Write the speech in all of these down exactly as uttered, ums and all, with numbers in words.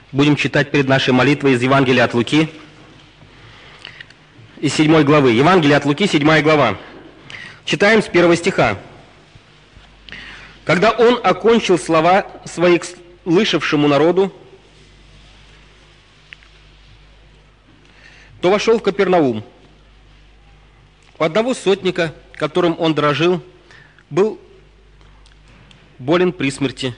Будем читать перед нашей молитвой из Евангелия от Луки, из седьмой главы. Евангелие от Луки, седьмая глава. Читаем с первого стиха. «Когда он окончил слова свои к слышавшему народу, то вошел в Капернаум. У одного сотника, которым он дорожил, был болен при смерти.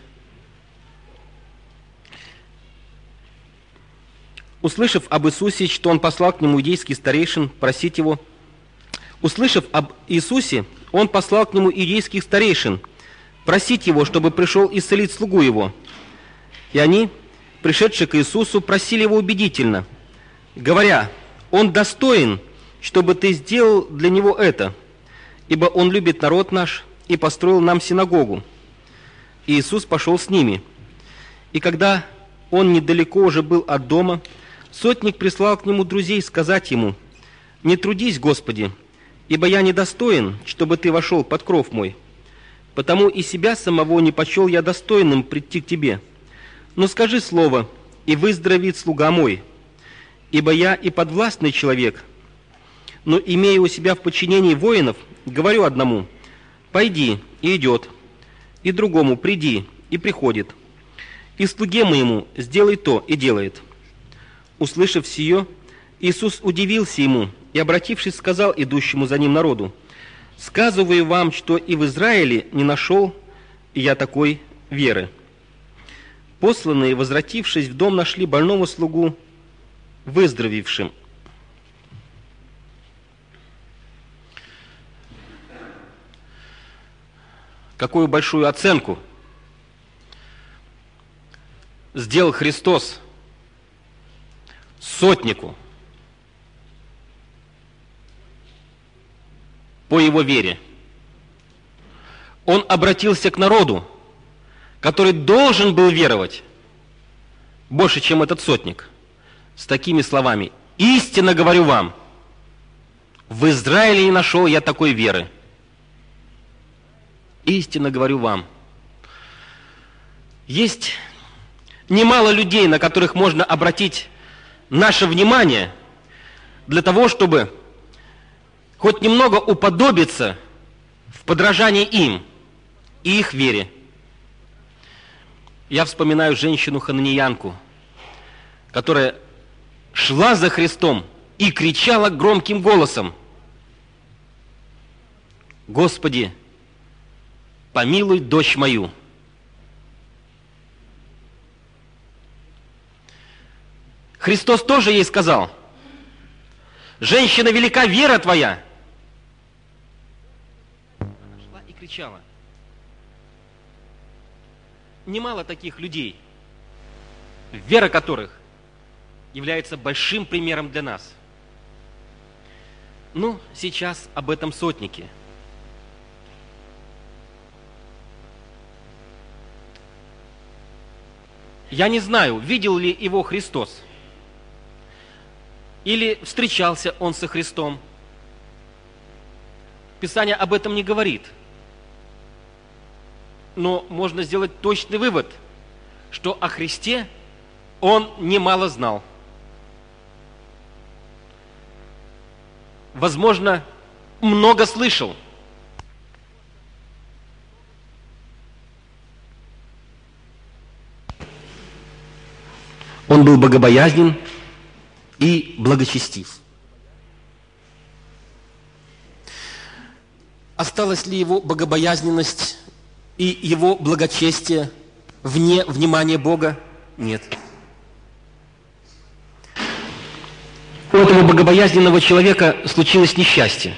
Услышав об Иисусе, что он послал к нему иудейских старейшин просить его, услышав об Иисусе, он послал к нему иудейских старейшин просить его, чтобы пришел исцелить слугу его. И они, пришедшие к Иисусу, просили его убедительно, говоря: он достоин, чтобы ты сделал для него это, ибо он любит народ наш и построил нам синагогу. И Иисус пошел с ними. И когда он недалеко уже был от дома, сотник прислал к нему друзей сказать ему: «Не трудись, Господи, ибо я недостоин, чтобы ты вошел под кров мой. Потому и себя самого не почел я достойным прийти к тебе. Но скажи слово, и выздоровеет слуга мой. Ибо я и подвластный человек, но, имея у себя в подчинении воинов, говорю одному: пойди, и идет, и другому: приди, и приходит, и слуге моему: сделай то, и делает». Услышав сие, Иисус удивился ему и, обратившись, сказал идущему за ним народу: «Сказываю вам, что и в Израиле не нашел я такой веры». Посланные, возвратившись в дом, нашли больного слугу выздоровевшим. Какую большую оценку сделал Христос сотнику по его вере. Он обратился к народу, который должен был веровать больше, чем этот сотник, с такими словами: «Истинно говорю вам, в Израиле не нашел я такой веры». Истинно говорю вам. Есть немало людей, на которых можно обратить наше внимание для того, чтобы хоть немного уподобиться в подражании им и их вере. Я вспоминаю женщину-хананиянку, которая шла за Христом и кричала громким голосом: «Господи, помилуй дочь мою». Христос тоже ей сказал: «Женщина, велика вера твоя». Она шла и кричала. Немало таких людей, вера которых является большим примером для нас. Ну, сейчас об этом сотнике. Я не знаю, видел ли его Христос, или встречался он со Христом. Писание об этом не говорит. Но можно сделать точный вывод, что о Христе он немало знал. Возможно, много слышал. Он был богобоязнен и благочестив. Осталась ли его богобоязненность и его благочестие вне внимания Бога? Нет. У этого богобоязненного человека случилось несчастье.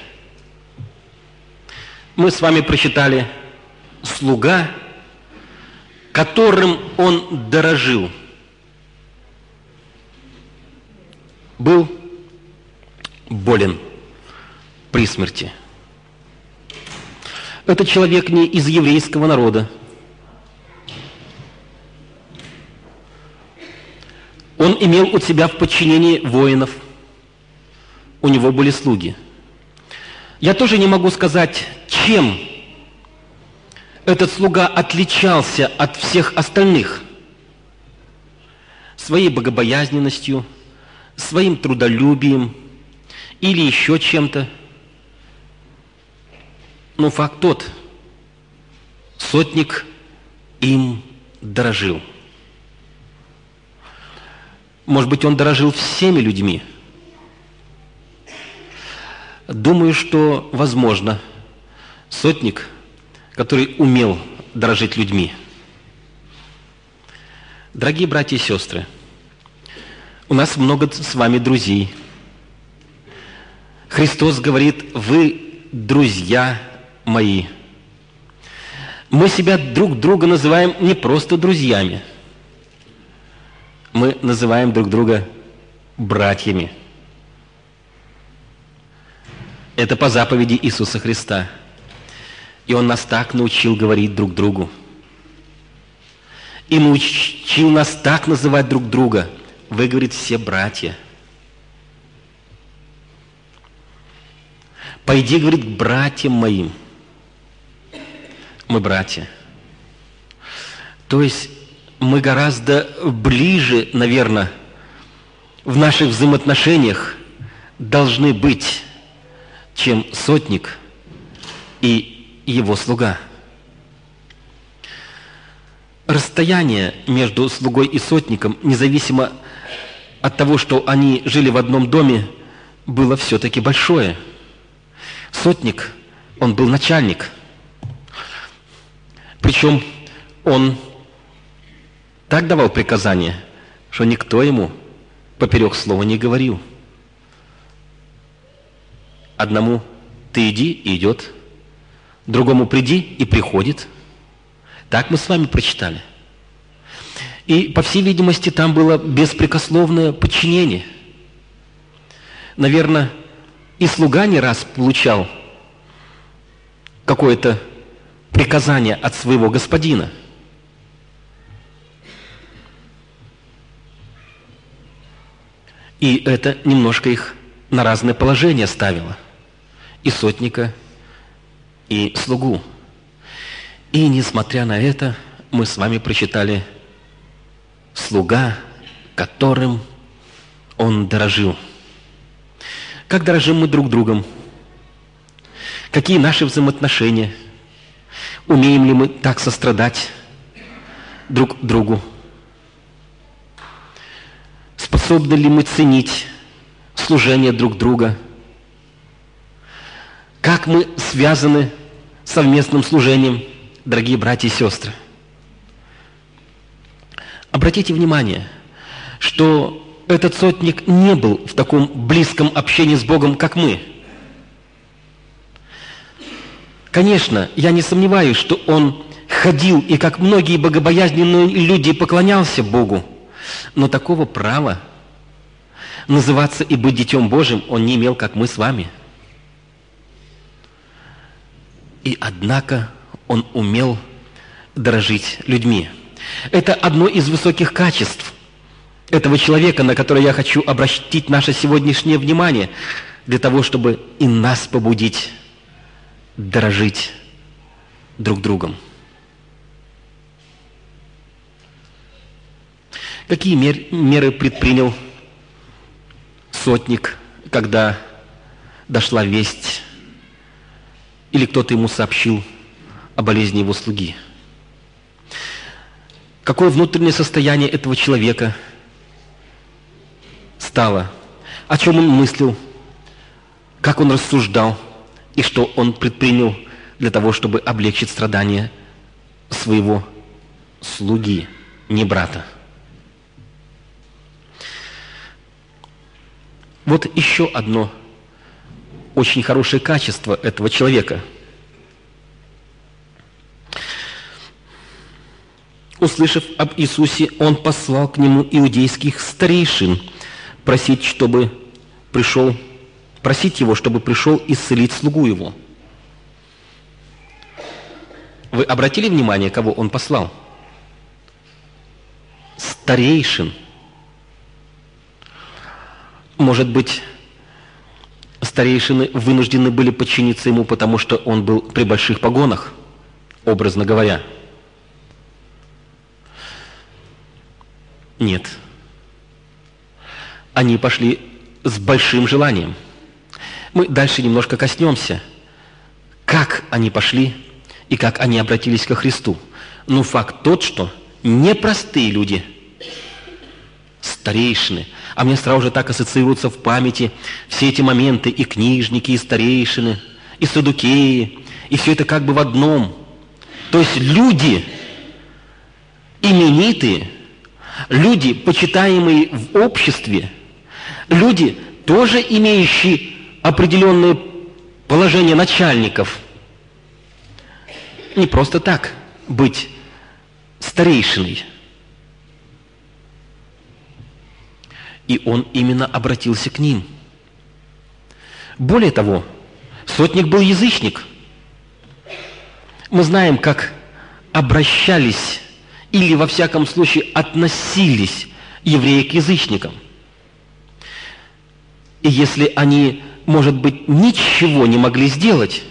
Мы с вами прочитали: слуга, которым он дорожил, был болен при смерти. Этот человек не из еврейского народа. Он имел у себя в подчинении воинов. У него были слуги. Я тоже не могу сказать, чем этот слуга отличался от всех остальных. своей богобоязненностью, своим трудолюбием или еще чем-то. Но факт тот, сотник им дорожил. Может быть, он дорожил всеми людьми. Думаю, что, возможно, сотник, который умел дорожить людьми. Дорогие братья и сестры, у нас много с вами друзей. Христос говорит: вы друзья мои. Мы себя друг друга называем не просто друзьями. Мы называем друг друга братьями. Это по заповеди Иисуса Христа. И Он нас так научил говорить друг другу. И научил нас так называть друг друга. Вы, говорит, все братья. Пойди, говорит, к братьям моим. Мы братья. То есть мы гораздо ближе, наверное, в наших взаимоотношениях должны быть, чем сотник и его слуга. Расстояние между слугой и сотником, независимо от того, что они жили в одном доме, было все-таки большое. Сотник, он был начальник. Причем он так давал приказания, что никто ему поперек слова не говорил. Одному ты иди, и идет. Другому приди, и приходит. Так мы с вами прочитали. И, по всей видимости, там было беспрекословное подчинение. Наверное, и слуга не раз получал какое-то приказание от своего господина. И это немножко их на разное положение ставило. И сотника, и слугу. И, несмотря на это, мы с вами прочитали: слуга, которым он дорожил. Как дорожим мы друг другом? Какие наши взаимоотношения? Умеем ли мы так сострадать друг другу? Способны ли мы ценить служение друг друга? Как мы связаны совместным служением, дорогие братья и сестры? Обратите внимание, что этот сотник не был в таком близком общении с Богом, как мы. Конечно, я не сомневаюсь, что он ходил и, как многие богобоязненные люди, поклонялся Богу, но такого права называться и быть Детем Божьим он не имел, как мы с вами. И однако он умел дорожить людьми. Это одно из высоких качеств этого человека, на которое я хочу обратить наше сегодняшнее внимание, для того, чтобы и нас побудить дорожить друг другом. Какие мер, меры предпринял сотник, когда дошла весть или кто-то ему сообщил о болезни его слуги? Какое внутреннее состояние этого человека стало? О чем он мыслил? Как он рассуждал? И что он предпринял для того, чтобы облегчить страдания своего слуги, не брата? Вот еще одно очень хорошее качество этого человека. Услышав об Иисусе, он послал к нему иудейских старейшин просить, чтобы пришел, просить его, чтобы пришел исцелить слугу его. Вы обратили внимание, кого он послал? Старейшин. Может быть, старейшины вынуждены были подчиниться ему, потому что он был при больших погонах, образно говоря. Нет. они пошли с большим желанием. Мы дальше немножко коснемся, как они пошли и как они обратились ко Христу. Но факт тот, что непростые люди, старейшины, а мне сразу же так ассоциируются в памяти все эти моменты, и книжники, и старейшины, и саддукеи, и все это как бы в одном. То есть люди именитые, люди, почитаемые в обществе, люди, тоже имеющие определенное положение начальников. Не просто так быть старейшиной. И он именно обратился к ним. Более того, сотник был язычник. Мы знаем, как обращались или, во всяком случае, относились евреи к язычникам. И если они, может быть, ничего не могли сделать,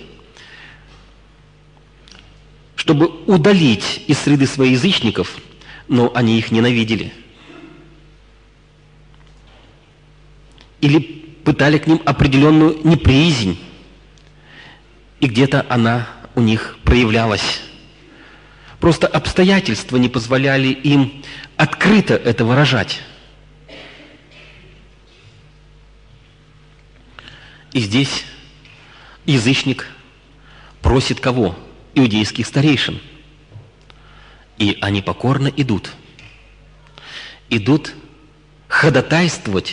чтобы удалить из среды своих язычников, но они их ненавидели. Или пытали к ним определенную неприязнь, и где-то она у них проявлялась. Просто обстоятельства не позволяли им открыто это выражать. И здесь язычник просит кого? Иудейских старейшин. И они покорно идут. Идут ходатайствовать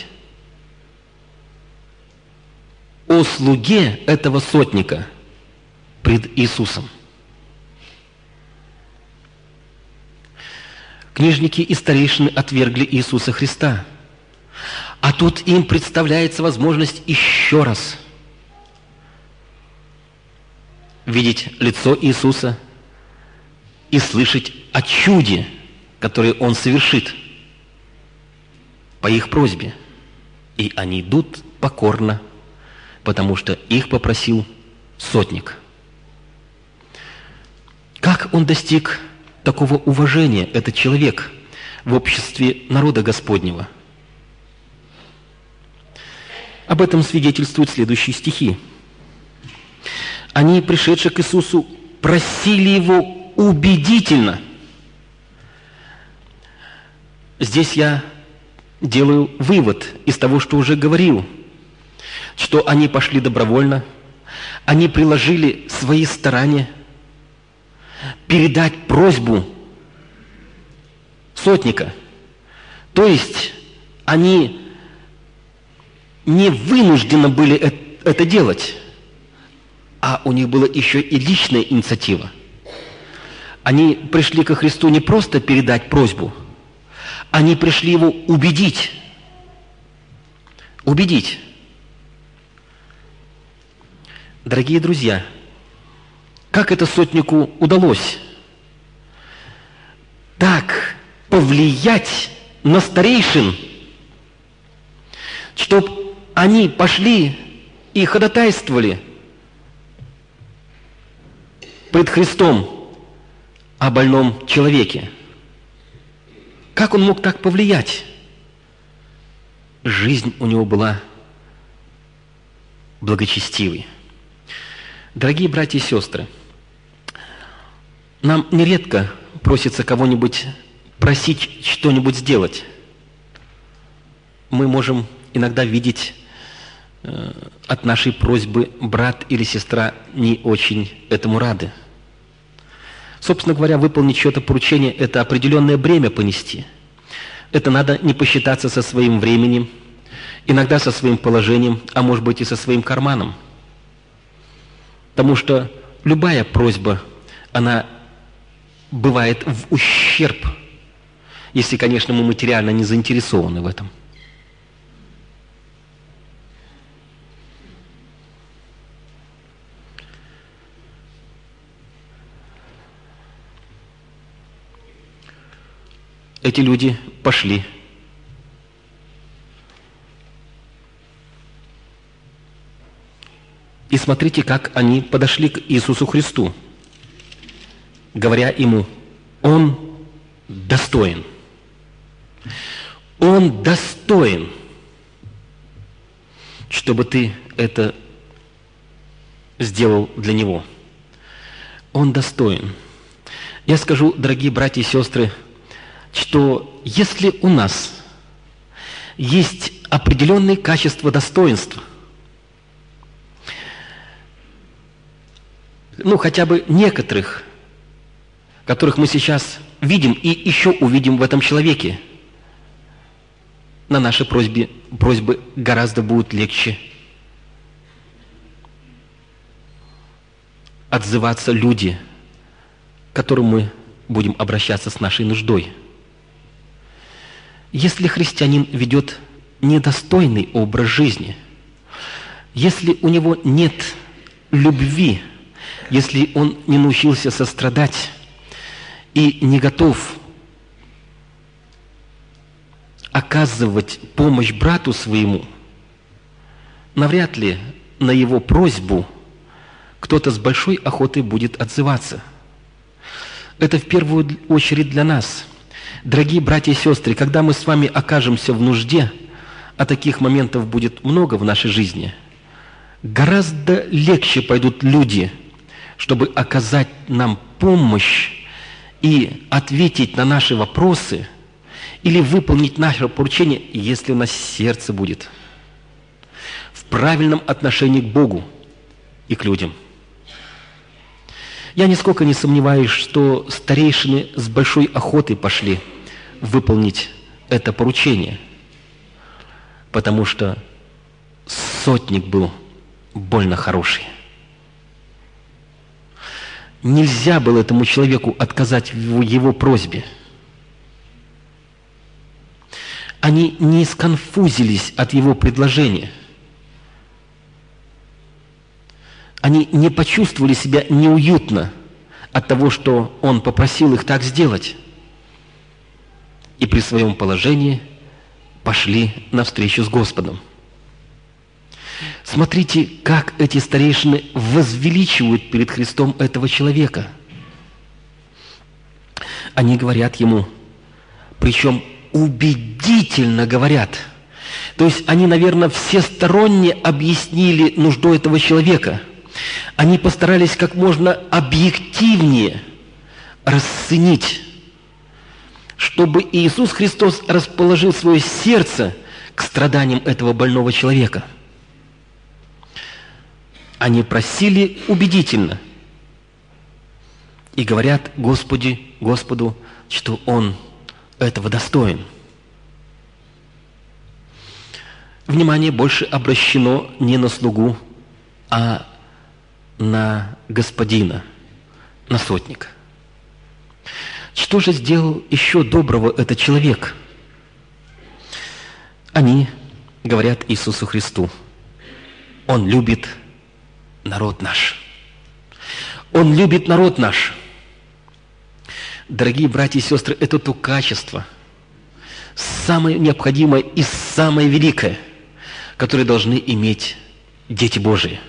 о слуге этого сотника пред Иисусом. Книжники и старейшины отвергли Иисуса Христа. А тут им представляется возможность еще раз видеть лицо Иисуса и слышать о чуде, которое Он совершит по их просьбе. И они идут покорно, потому что их попросил сотник. Как он достиг такого уважения, этот человек, в обществе народа Господнего? Об этом свидетельствуют следующие стихи. Они, пришедшие к Иисусу, просили Его убедительно. Здесь я делаю вывод из того, что уже говорил, что они пошли добровольно, они приложили свои старания передать просьбу сотника. То есть они не вынуждены были это делать, а у них была еще и личная инициатива. Они пришли ко Христу не просто передать просьбу, они пришли Его убедить. Убедить. Дорогие друзья, как это сотнику удалось так повлиять на старейшин, чтобы они пошли и ходатайствовали пред Христом о больном человеке? Как он мог так повлиять? Жизнь у него была благочестивой. Дорогие братья и сестры, нам нередко просится кого-нибудь просить что-нибудь сделать. Мы можем иногда видеть э, от нашей просьбы брат или сестра не очень этому рады. Собственно говоря, выполнить чье-то поручение – это определенное бремя понести. Это надо не посчитаться со своим временем, иногда со своим положением, а может быть и со своим карманом. Потому что любая просьба, она бывает в ущерб, если, конечно, мы материально не заинтересованы в этом. Эти люди пошли. И смотрите, как они подошли к Иисусу Христу, говоря Ему: «Он достоин». Он достоин. чтобы ты это сделал для Него. Он достоин. Я скажу, дорогие братья и сестры, что если у нас есть определенные качества достоинства, ну, хотя бы некоторых, которых мы сейчас видим и еще увидим в этом человеке, на наши просьбы, просьбы гораздо будет легче отзываться люди, к которым мы будем обращаться с нашей нуждой. Если христианин ведет недостойный образ жизни, если у него нет любви, если он не научился сострадать и не готов оказывать помощь брату своему, навряд ли на его просьбу кто-то с большой охотой будет отзываться. Это в первую очередь для нас. Дорогие братья и сестры, когда мы с вами окажемся в нужде, а таких моментов будет много в нашей жизни, гораздо легче пойдут люди, чтобы оказать нам помощь и ответить на наши вопросы или выполнить наше поручение, если у нас сердце будет в правильном отношении к Богу и к людям. Я нисколько не сомневаюсь, что старейшины с большой охотой пошли выполнить это поручение, потому что сотник был больно хороший. Нельзя было этому человеку отказать в его просьбе. Они не сконфузились от его предложения. Они не почувствовали себя неуютно от того, что он попросил их так сделать. И при своем положении пошли навстречу с Господом. Смотрите, как эти старейшины возвеличивают перед Христом этого человека. Они говорят ему, причем убедительно говорят. То есть они, наверное, всесторонне объяснили нужду этого человека. Они постарались как можно объективнее расценить, чтобы Иисус Христос расположил свое сердце к страданиям этого больного человека. Они просили убедительно и говорят Господи, Господу, что Он этого достоин. Внимание больше обращено не на слугу, а на господина, на сотника. Что же сделал еще доброго этот человек? Они говорят Иисусу Христу, Он любит народ наш. Он любит народ наш. Дорогие братья и сестры, это то качество, самое необходимое и самое великое, которое должны иметь дети Божии.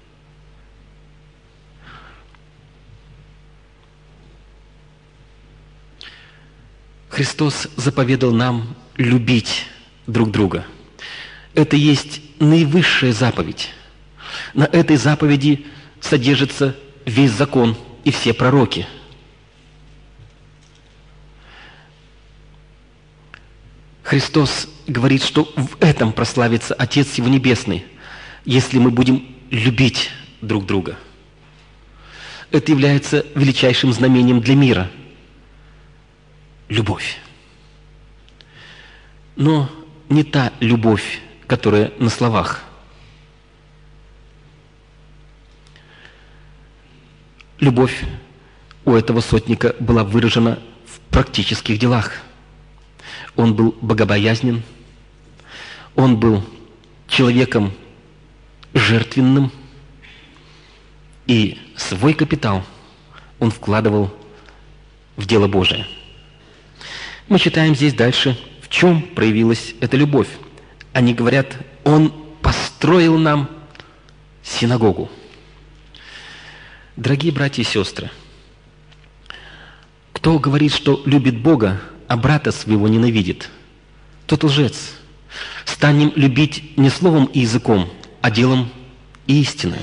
Христос заповедал нам любить друг друга. Это есть наивысшая заповедь. На этой заповеди содержится весь закон и все пророки. Христос говорит, что в этом прославится Отец Его Небесный, если мы будем любить друг друга. Это является величайшим знамением для мира. Любовь. Но не та любовь, которая на словах. Любовь у этого сотника была выражена в практических делах. Он был богобоязнен, он был человеком жертвенным, и свой капитал он вкладывал в дело Божие. Мы читаем здесь дальше, в чем проявилась эта любовь. Они говорят, Он построил нам синагогу. Дорогие братья и сестры, кто говорит, что любит Бога, а брата своего ненавидит, тот лжец. Станем любить не словом и языком, а делом истины.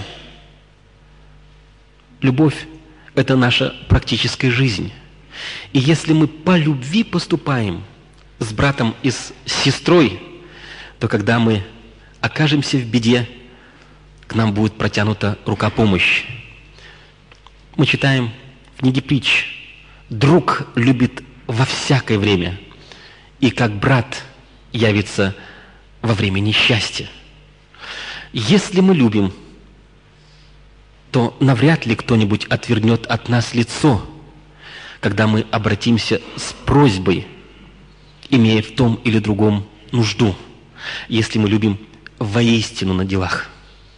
Любовь – это наша практическая жизнь. И если мы по любви поступаем с братом и с сестрой, то когда мы окажемся в беде, к нам будет протянута рука помощи. Мы читаем в книге Притч: «Друг любит во всякое время, и как брат явится во время несчастья». Если мы любим, то навряд ли кто-нибудь отвернет от нас лицо, когда мы обратимся с просьбой, имея в том или другом нужду, если мы любим воистину на делах.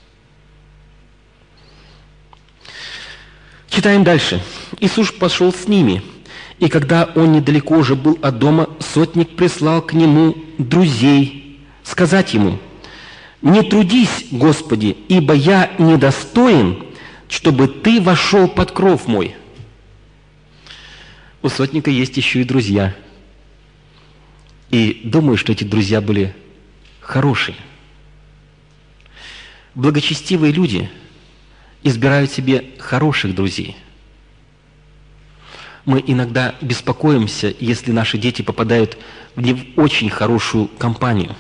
Читаем дальше. «Иисус пошел с ними, и когда он недалеко уже был от дома, сотник прислал к нему друзей сказать ему: „Не трудись, Господи, ибо я недостоин, чтобы ты вошел под кров мой“». У сотника есть еще и друзья. И думаю, что эти друзья были хорошие. Благочестивые люди избирают себе хороших друзей. Мы иногда беспокоимся, если наши дети попадают в не очень хорошую компанию.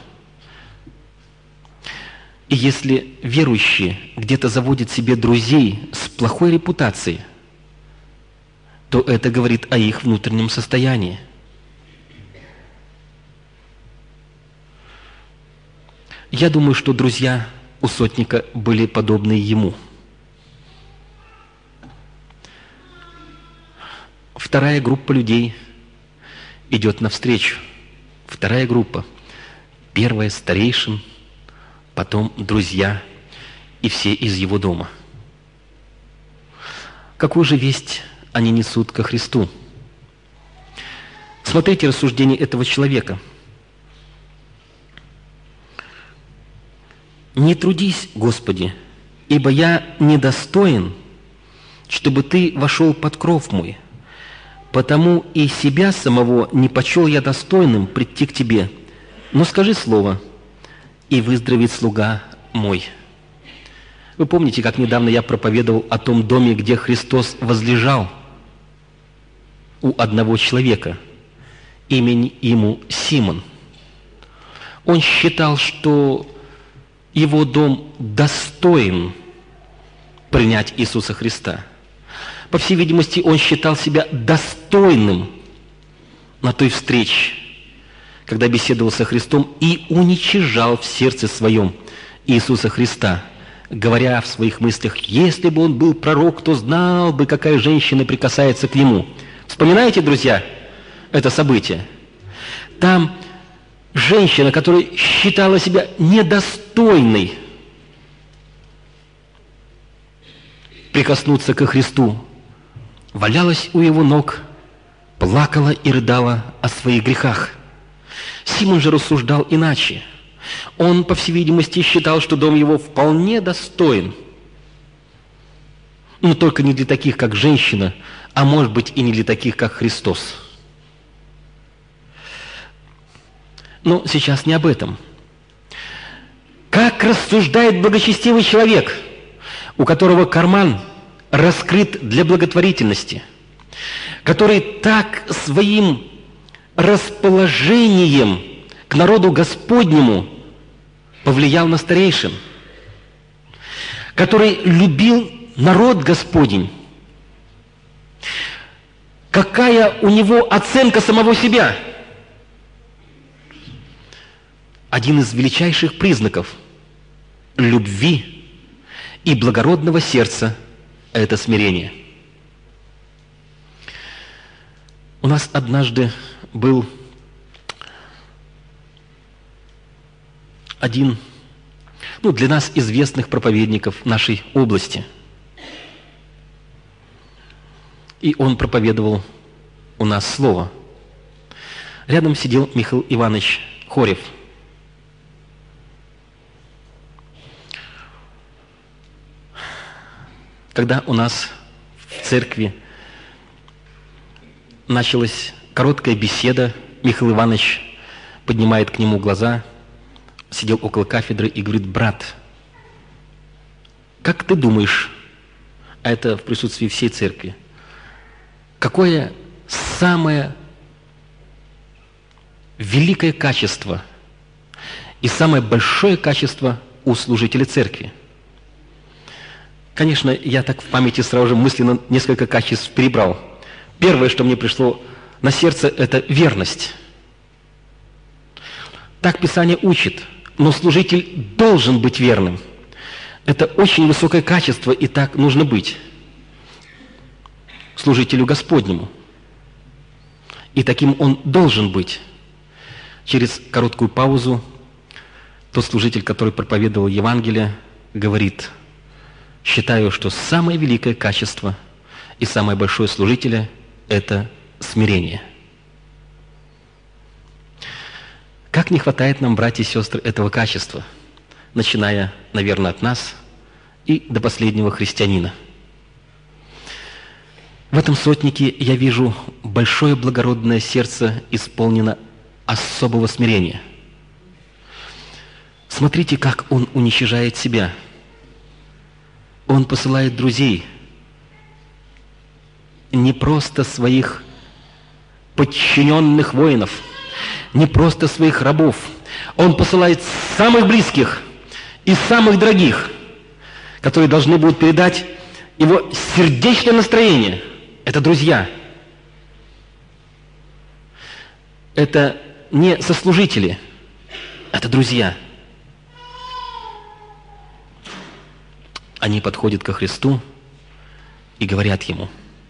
И если верующие где-то заводят себе друзей с плохой репутацией, то это говорит о их внутреннем состоянии. Я думаю, что друзья у сотника были подобны ему. Вторая группа людей идет навстречу. Вторая группа. Первая – старейшин, потом друзья и все из его дома. Какую же весть они несут ко Христу? Смотрите рассуждение этого человека. «Не трудись, Господи, ибо я недостоин, чтобы Ты вошел под кров мой. Потому и себя самого не почел я достойным прийти к Тебе. Но скажи слово, и выздоровеет слуга мой». Вы помните, как недавно я проповедовал о том доме, где Христос возлежал у одного человека, имени ему Симон. Он считал, что его дом достоин принять Иисуса Христа. По всей видимости, он считал себя достойным на той встрече, когда беседовал со Христом, и уничижал в сердце своем Иисуса Христа, говоря в своих мыслях: «Если бы он был пророк, то знал бы, какая женщина прикасается к нему». Вспоминаете, друзья, это событие? Там женщина, которая считала себя недостойной прикоснуться ко Христу, валялась у его ног, плакала и рыдала о своих грехах. Симон же рассуждал иначе. Он, по всей видимости, считал, что дом его вполне достоин, но только не для таких, как женщина, а может быть и не для таких, как Христос. Но сейчас не об этом. Как рассуждает благочестивый человек, у которого карман раскрыт для благотворительности, который так своим расположением к народу Господнему повлиял на старейшин, который любил народ Господень. Какая у него оценка самого себя? Один из величайших признаков любви и благородного сердца – это смирение. У нас однажды был один, ну, для нас известных проповедников нашей области. И он проповедовал у нас слово. Рядом сидел Михаил Иванович Хорев. Когда у нас в церкви началась короткая беседа, Михаил Иванович поднимает к нему глаза, сидел около кафедры и говорит: «Брат, Как ты думаешь, а это в присутствии всей церкви, какое самое великое качество и самое большое качество у служителя церкви? Конечно, я так в памяти сразу же мысленно несколько качеств перебрал. Первое, что мне пришло на сердце, это верность. Так Писание учит, но служитель должен быть верным. Это очень высокое качество, и так нужно быть служителю Господнему. И таким он должен быть. Через короткую паузу тот служитель, который проповедовал Евангелие, говорит: считаю, что самое великое качество и самое большое служителя – это смирение. Как не хватает нам, братья и сестры, этого качества, начиная, наверное, от нас и до последнего христианина. В этом сотнике я вижу большое благородное сердце, исполнено особого смирения. Смотрите, как он уничижает себя. Он посылает друзей, не просто своих подчиненных воинов, не просто своих рабов. Он посылает самых близких и самых дорогих, которые должны будут передать его сердечное настроение. Это друзья. Это не сослужители, это друзья. Они подходят ко Христу и говорят Ему: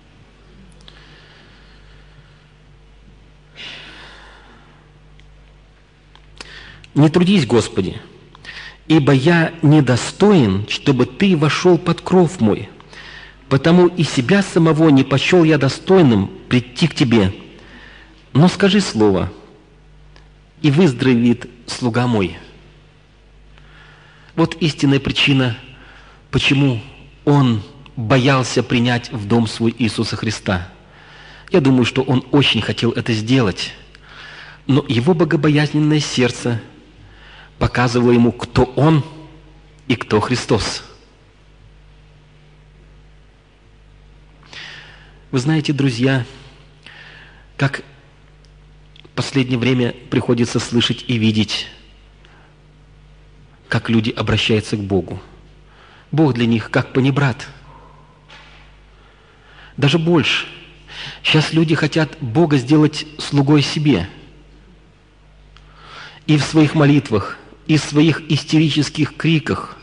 «Не трудись, Господи, ибо я недостоин, чтобы Ты вошел под кров мой, потому и себя самого не почел я достойным прийти к Тебе. Но скажи слово, и выздоровеет слуга мой». Вот истинная причина, почему он боялся принять в дом свой Иисуса Христа. Я думаю, что он очень хотел это сделать, но его богобоязненное сердце показывало ему, кто он и кто Христос. Вы знаете, друзья, как в последнее время приходится слышать и видеть, как люди обращаются к Богу. Бог для них как панибрат. Даже больше. Сейчас люди хотят Бога сделать слугой себе. И в своих молитвах, и в своих истерических криках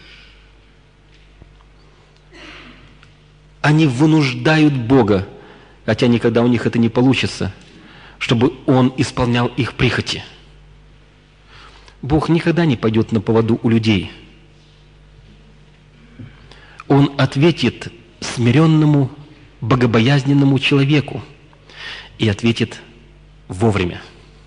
они вынуждают Бога, хотя никогда у них это не получится, чтобы Он исполнял их прихоти. Бог никогда не пойдет на поводу у людей. Он ответит смиренному, богобоязненному человеку и ответит вовремя.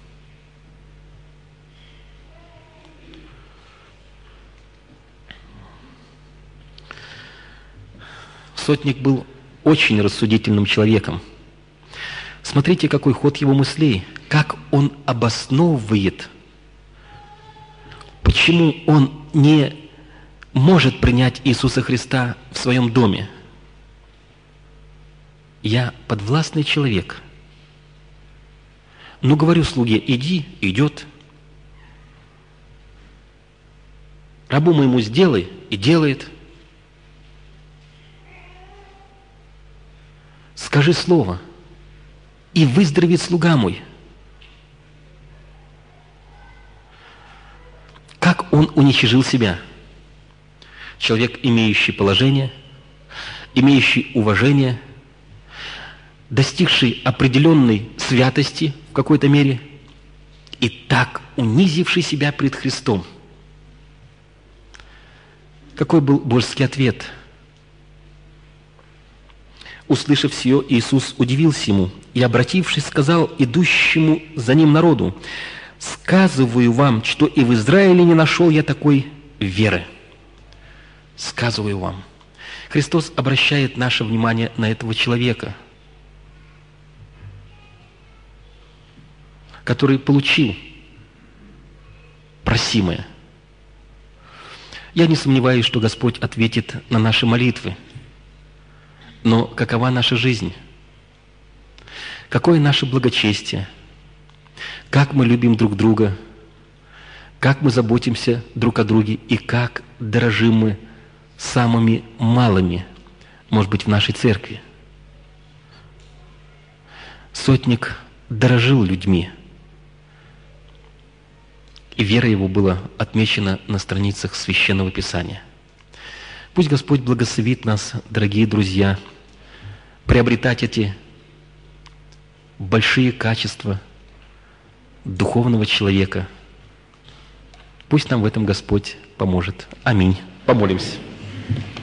Сотник был очень рассудительным человеком. Смотрите, какой ход его мыслей, как он обосновывает, почему он не может принять Иисуса Христа в своем доме. Я подвластный человек. Но говорю слуге: иди, идет. Рабу моему сделай, и делает. Скажи слово, и выздоровеет слуга мой. Как он уничижил себя. Человек, имеющий положение, имеющий уважение, достигший определенной святости в какой-то мере и так унизивший себя пред Христом. Какой был божеский ответ? Услышав сие, Иисус удивился ему и, обратившись, сказал идущему за ним народу: «Сказываю вам, что и в Израиле не нашел я такой веры». Сказываю вам. Христос обращает наше внимание на этого человека, который получил просимое. Я не сомневаюсь, что Господь ответит на наши молитвы. Но какова наша жизнь? Какое наше благочестие? Как мы любим друг друга? Как мы заботимся друг о друге? И как дорожим мы самыми малыми, может быть, в нашей церкви? Сотник дорожил людьми, и вера его была отмечена на страницах Священного Писания. Пусть Господь благословит нас, дорогие друзья, приобретать эти большие качества духовного человека. Пусть нам в этом Господь поможет. Аминь. Помолимся.